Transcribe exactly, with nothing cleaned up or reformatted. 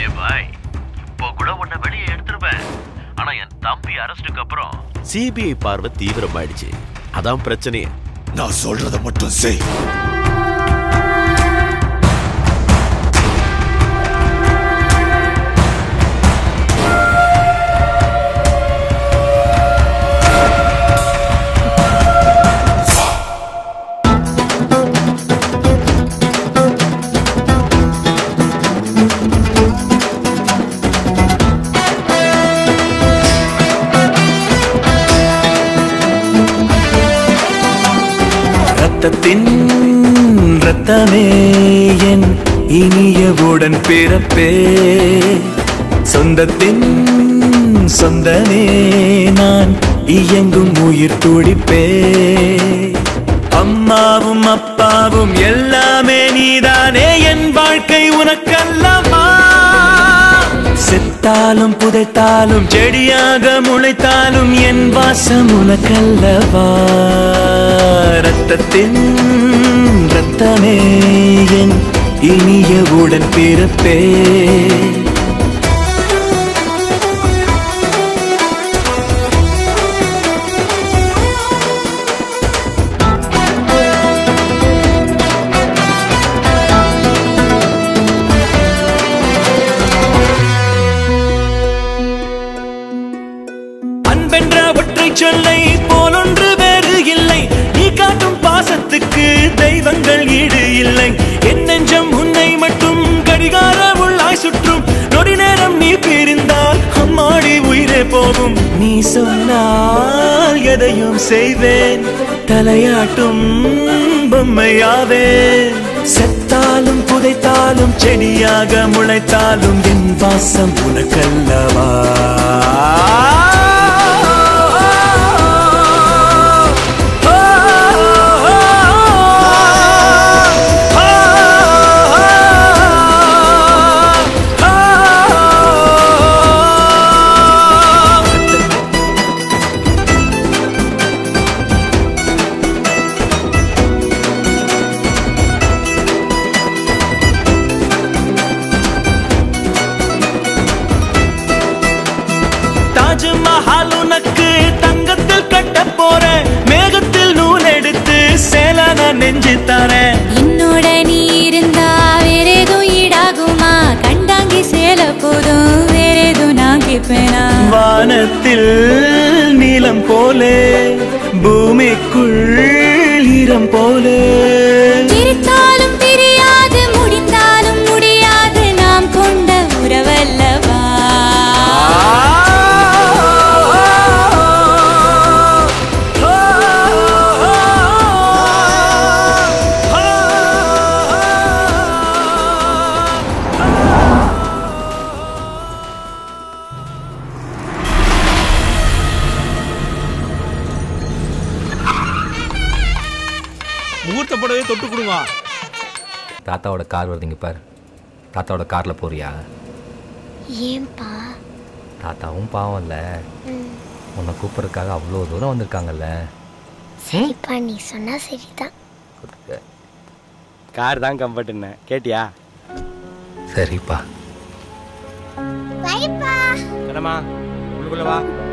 பாய், இப்போ கூட உன்னை வெளியே எடுத்துருவேன். ஆனா என் தம்பி அரெஸ்டுக்கு அப்புறம் சிபிஐ பார்வை தீவிரமாயிடுச்சு. அதான் பிரச்சனையே. நான் சொல்றத மட்டும் செய். ரத்தத்தின் ரத்தமே என் இனியவுடன் பிறப்பே, சொந்தத்தின் சொந்தமே நான் இயங்கும் உயிர் துடிப்பே. அம்மாவும் அப்பாவும் எல்லாமே நீதானே, என் வாழ்க்கை உனக்கல்லவா. செத்தாலும் புதைத்தாலும் செடியாக முளைத்தாலும் என் வாசம் உனக்கல்லவா. ரத்தத்தின் ரத்தமே என் இனியவுடன் பிறப்பே. அன்பென்ற ஒற்றை சொல்லை போலொன்று வேறு இல்லை, நீ காட்டும் பாசத்துக்கு தெய்வங்கள் ஈடு இல்லை. என் நெஞ்சம் உன்னை மட்டும் கடிகார உள்ளாய் சுற்றும், நொடி நேரம் நீ பிரிந்தால் அம்மாடி உயிரே போகும். நீ சொன்னால் எதையும் செய்வேன், தலையாட்டும் பொம்மையாவேன். செத்தாலும் புதைத்தாலும் செடியாக முளைத்தாலும் என் வாசம் உனக்கல்லவா. தாஜ்மஹால் உனக்கு தங்கத்தில் கட்ட போற, மேகத்தில் நூல் எடுத்து சேல நான் நெஞ்சு தரேன். என்னோட நீ இருந்தா வேறேதும் ஈடாகுமா, கண்டாங்கி சேல போதும் வேறேதும் நான் கேட்பேனா. வானத்தில் நீலம் போலே, பூமிக்குள் ஈரம் போலே. பிரித்தாலும் பிரியாது, முடிந்தாலும் முடியாது, நாம் கொண்ட உறவல்லவா. முகூர்த்த படவே தொட்டு கொடுங்க. தாத்தாவோட கார் வருதுங்க பாரு. தாத்தாவோட காரில் போறியா? ஏன்பா? தாத்தாவும் பாவம் இல்லை, உன்னை கூப்பிட்றதுக்காக அவ்வளோ தூரம் வந்திருக்காங்கல்ல. சரிப்பா, நீ சொன்னா சரிதான். கார் தான் கம்ஃபர்ட்னு கேட்டியா? சரிப்பா. பைப்பா. கடமா உள்ளுக்குள்ள வா.